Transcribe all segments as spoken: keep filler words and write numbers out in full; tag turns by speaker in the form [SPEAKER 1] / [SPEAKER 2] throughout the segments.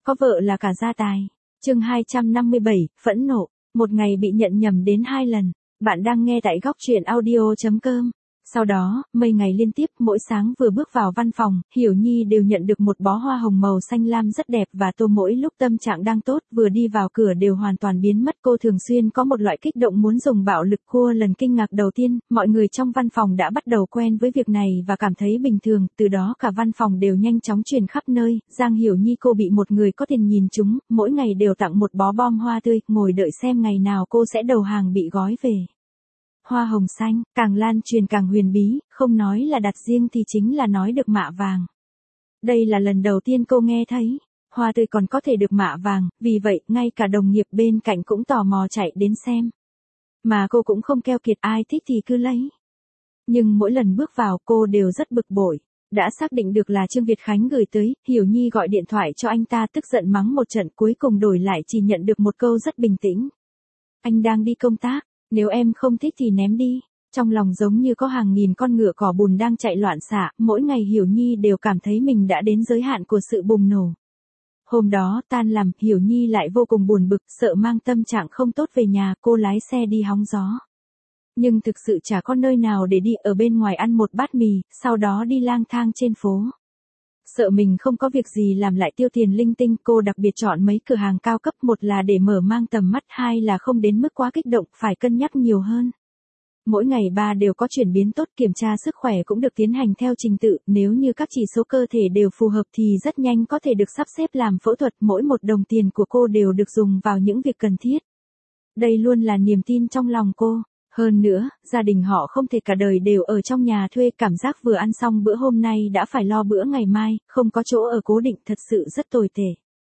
[SPEAKER 1] có vợ là cả gia tài. Chương hai trăm năm mươi bảy, phẫn nộ, một ngày bị nhận nhầm đến hai lần. Bạn đang nghe tại góc truyện audio chấm com. Sau đó, mấy ngày liên tiếp, mỗi sáng vừa bước vào văn phòng, Hiểu Nhi đều nhận được một bó hoa hồng màu xanh lam rất đẹp và tô mỗi lúc tâm trạng đang tốt, vừa đi vào cửa đều hoàn toàn biến mất. Cô thường xuyên có một loại kích động muốn dùng bạo lực cua lần kinh ngạc đầu tiên, mọi người trong văn phòng đã bắt đầu quen với việc này và cảm thấy bình thường, từ đó cả văn phòng đều nhanh chóng truyền khắp nơi. Giang Hiểu Nhi cô bị một người có tiền nhìn trúng, mỗi ngày đều tặng một bó bom hoa tươi, ngồi đợi xem ngày nào cô sẽ đầu hàng bị gói về. Hoa hồng xanh, càng lan truyền càng huyền bí, không nói là đặt riêng thì chính là nói được mạ vàng. Đây là lần đầu tiên cô nghe thấy, hoa tươi còn có thể được mạ vàng, vì vậy ngay cả đồng nghiệp bên cạnh cũng tò mò chạy đến xem. Mà cô cũng không keo kiệt, ai thích thì cứ lấy. Nhưng mỗi lần bước vào cô đều rất bực bội. Đã xác định được là Trương Việt Khánh gửi tới, Hiểu Nhi gọi điện thoại cho anh ta tức giận mắng một trận, cuối cùng đổi lại chỉ nhận được một câu rất bình tĩnh. Anh đang đi công tác. Nếu em không thích thì ném đi. Trong lòng giống như có hàng nghìn con ngựa cỏ bùn đang chạy loạn xạ, mỗi ngày Hiểu Nhi đều cảm thấy mình đã đến giới hạn của sự bùng nổ. Hôm đó, tan làm, Hiểu Nhi lại vô cùng buồn bực, sợ mang tâm trạng không tốt về nhà, cô lái xe đi hóng gió. Nhưng thực sự chả có nơi nào để đi, ở bên ngoài ăn một bát mì, sau đó đi lang thang trên phố. Sợ mình không có việc gì làm lại tiêu tiền linh tinh, cô đặc biệt chọn mấy cửa hàng cao cấp, một là để mở mang tầm mắt, hai là không đến mức quá kích động, phải cân nhắc nhiều hơn. Mỗi ngày ba đều có chuyển biến tốt, kiểm tra sức khỏe cũng được tiến hành theo trình tự, nếu như các chỉ số cơ thể đều phù hợp thì rất nhanh có thể được sắp xếp làm phẫu thuật, mỗi một đồng tiền của cô đều được dùng vào những việc cần thiết. Đây luôn là niềm tin trong lòng cô. Hơn nữa, gia đình họ không thể cả đời đều ở trong nhà thuê, cảm giác vừa ăn xong bữa hôm nay đã phải lo bữa ngày mai, không có chỗ ở cố định thật sự rất tồi tệ.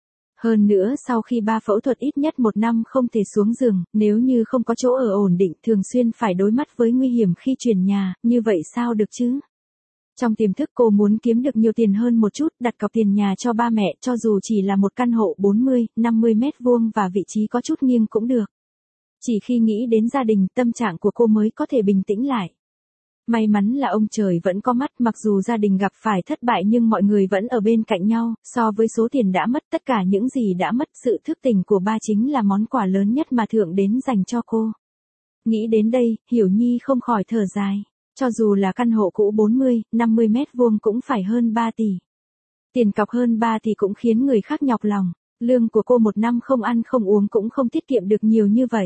[SPEAKER 1] Hơn nữa sau khi ba phẫu thuật ít nhất một năm không thể xuống giường, nếu như không có chỗ ở ổn định thường xuyên phải đối mặt với nguy hiểm khi chuyển nhà, như vậy sao được chứ? Trong tiềm thức cô muốn kiếm được nhiều tiền hơn một chút, đặt cọc tiền nhà cho ba mẹ, cho dù chỉ là một căn hộ bốn mươi, năm mươi mét vuông và vị trí có chút nghiêng cũng được. Chỉ khi nghĩ đến gia đình, tâm trạng của cô mới có thể bình tĩnh lại. May mắn là ông trời vẫn có mắt, mặc dù gia đình gặp phải thất bại nhưng mọi người vẫn ở bên cạnh nhau, so với số tiền đã mất, tất cả những gì đã mất, sự thức tỉnh của ba chính là món quà lớn nhất mà Thượng Đế dành cho cô. Nghĩ đến đây, Hiểu Nhi không khỏi thở dài. Cho dù là căn hộ cũ bốn mươi, năm mươi mét vuông cũng phải hơn ba tỷ. Tiền cọc hơn ba tỷ cũng khiến người khác nhọc lòng. Lương của cô một năm không ăn không uống cũng không tiết kiệm được nhiều như vậy.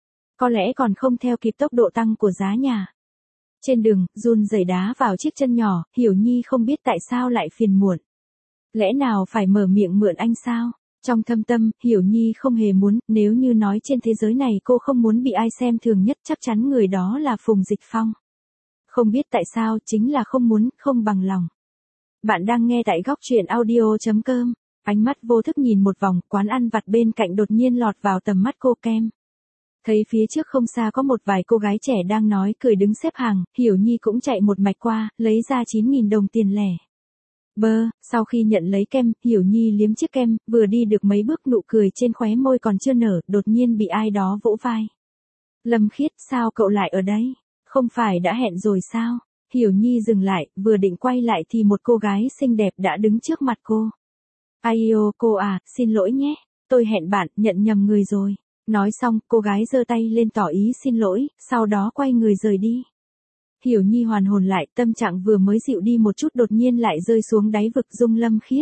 [SPEAKER 1] Có lẽ còn không theo kịp tốc độ tăng của giá nhà. Trên đường, run rẩy đá vào chiếc chân nhỏ, Hiểu Nhi không biết tại sao lại phiền muộn. Lẽ nào phải mở miệng mượn anh sao? Trong thâm tâm, Hiểu Nhi không hề muốn, nếu như nói trên thế giới này cô không muốn bị ai xem thường nhất chắc chắn người đó là Phùng Dịch Phong. Không biết tại sao, chính là không muốn, không bằng lòng. Bạn đang nghe tại góc truyện audio chấm com. Ánh mắt vô thức nhìn một vòng, quán ăn vặt bên cạnh đột nhiên lọt vào tầm mắt cô kem. Thấy phía trước không xa có một vài cô gái trẻ đang nói cười đứng xếp hàng, Hiểu Nhi cũng chạy một mạch qua, lấy ra chín nghìn đồng tiền lẻ. Bơ, sau khi nhận lấy kem, Hiểu Nhi liếm chiếc kem, vừa đi được mấy bước nụ cười trên khóe môi còn chưa nở, đột nhiên bị ai đó vỗ vai. Lâm Khiết, sao cậu lại ở đây? Không phải đã hẹn rồi sao? Hiểu Nhi dừng lại, vừa định quay lại thì một cô gái xinh đẹp đã đứng trước mặt cô. Aio, cô à, xin lỗi nhé, tôi hẹn bạn, nhận nhầm người rồi. Nói xong, cô gái giơ tay lên tỏ ý xin lỗi, sau đó quay người rời đi. Hiểu Nhi hoàn hồn lại, tâm trạng vừa mới dịu đi một chút đột nhiên lại rơi xuống đáy vực Dung Lâm Khiết.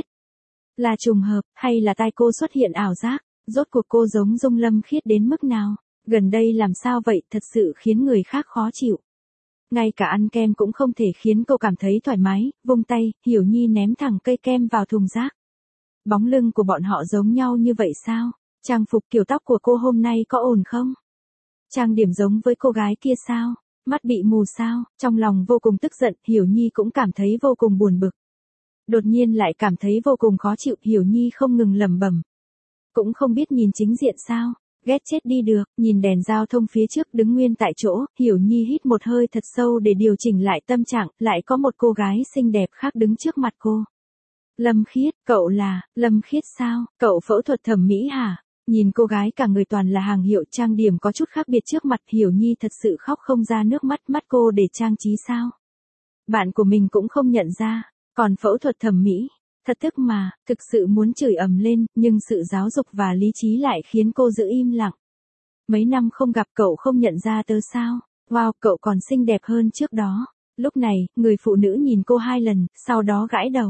[SPEAKER 1] Là trùng hợp, hay là tai cô xuất hiện ảo giác, rốt cuộc cô giống Dung Lâm Khiết đến mức nào? Gần đây làm sao vậy, thật sự khiến người khác khó chịu. Ngay cả ăn kem cũng không thể khiến cô cảm thấy thoải mái, vung tay, Hiểu Nhi ném thẳng cây kem vào thùng rác. Bóng lưng của bọn họ giống nhau như vậy sao? Trang phục kiểu tóc của cô hôm nay có ổn không? Trang điểm giống với cô gái kia sao? Mắt bị mù sao? Trong lòng vô cùng tức giận, Hiểu Nhi cũng cảm thấy vô cùng buồn bực. Đột nhiên lại cảm thấy vô cùng khó chịu, Hiểu Nhi không ngừng lẩm bẩm. Cũng không biết nhìn chính diện sao? Ghét chết đi được, nhìn đèn giao thông phía trước đứng nguyên tại chỗ, Hiểu Nhi hít một hơi thật sâu để điều chỉnh lại tâm trạng, lại có một cô gái xinh đẹp khác đứng trước mặt cô. Lâm Khiết, cậu là, Lâm Khiết sao? Cậu phẫu thuật thẩm mỹ hả? Nhìn cô gái cả người toàn là hàng hiệu, trang điểm có chút khác biệt trước mặt, Hiểu Nhi thật sự khóc không ra nước mắt, mắt cô để trang trí sao? Bạn của mình cũng không nhận ra, còn phẫu thuật thẩm mỹ. Thật tức mà, thực sự muốn chửi ầm lên, nhưng sự giáo dục và lý trí lại khiến cô giữ im lặng. Mấy năm không gặp cậu không nhận ra tớ sao? Wow, cậu còn xinh đẹp hơn trước đó. Lúc này, người phụ nữ nhìn cô hai lần, sau đó gãi đầu.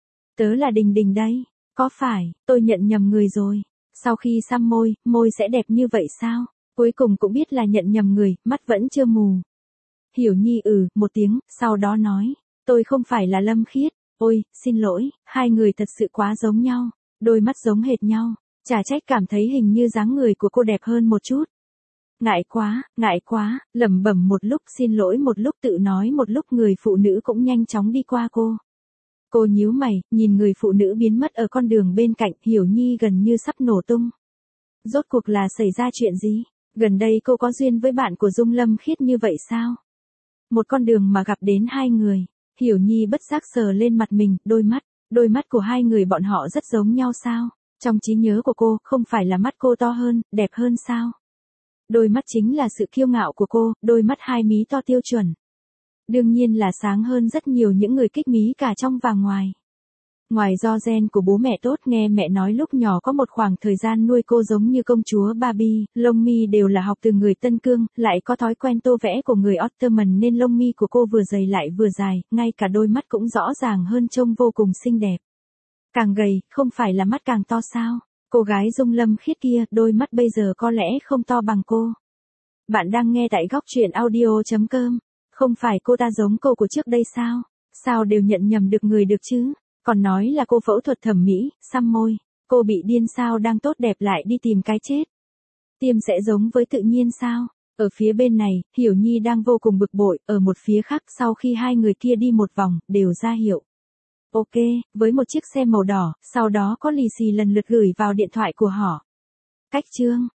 [SPEAKER 1] Tớ là Đình Đình đây. Có phải, tôi nhận nhầm người rồi. Sau khi xăm môi, môi sẽ đẹp như vậy sao? Cuối cùng cũng biết là nhận nhầm người, mắt vẫn chưa mù. Hiểu Nhi ừ, một tiếng, sau đó nói. Tôi không phải là Lâm Khiết. Ôi, xin lỗi, hai người thật sự quá giống nhau. Đôi mắt giống hệt nhau. Chả trách cảm thấy hình như dáng người của cô đẹp hơn một chút. Ngại quá, ngại quá, lẩm bẩm một lúc xin lỗi một lúc tự nói một lúc người phụ nữ cũng nhanh chóng đi qua cô. Cô nhíu mày, nhìn người phụ nữ biến mất ở con đường bên cạnh, Hiểu Nhi gần như sắp nổ tung. Rốt cuộc là xảy ra chuyện gì? Gần đây cô có duyên với bạn của Dung Lâm Khiết như vậy sao? Một con đường mà gặp đến hai người, Hiểu Nhi bất giác sờ lên mặt mình, đôi mắt, đôi mắt của hai người bọn họ rất giống nhau sao? Trong trí nhớ của cô, không phải là mắt cô to hơn, đẹp hơn sao? Đôi mắt chính là sự kiêu ngạo của cô, đôi mắt hai mí to tiêu chuẩn. Đương nhiên là sáng hơn rất nhiều những người kích mí cả trong và ngoài. Ngoài do gen của bố mẹ tốt, nghe mẹ nói lúc nhỏ có một khoảng thời gian nuôi cô giống như công chúa Barbie, lông mi đều là học từ người Tân Cương, lại có thói quen tô vẽ của người Ottoman nên lông mi của cô vừa dày lại vừa dài, ngay cả đôi mắt cũng rõ ràng hơn, trông vô cùng xinh đẹp. Càng gầy, không phải là mắt càng to sao? Cô gái Dung Lâm Khiết kia, đôi mắt bây giờ có lẽ không to bằng cô. Bạn đang nghe tại góc truyện audio chấm com. Không phải cô ta giống cô của trước đây sao? Sao đều nhận nhầm được người được chứ? Còn nói là cô phẫu thuật thẩm mỹ, xăm môi. Cô bị điên sao, đang tốt đẹp lại đi tìm cái chết? Tiêm sẽ giống với tự nhiên sao? Ở phía bên này, Hiểu Nhi đang vô cùng bực bội, ở một phía khác sau khi hai người kia đi một vòng, đều ra hiệu. Ok, với một chiếc xe màu đỏ, sau đó có lì xì lần lượt gửi vào điện thoại của họ. Cách chương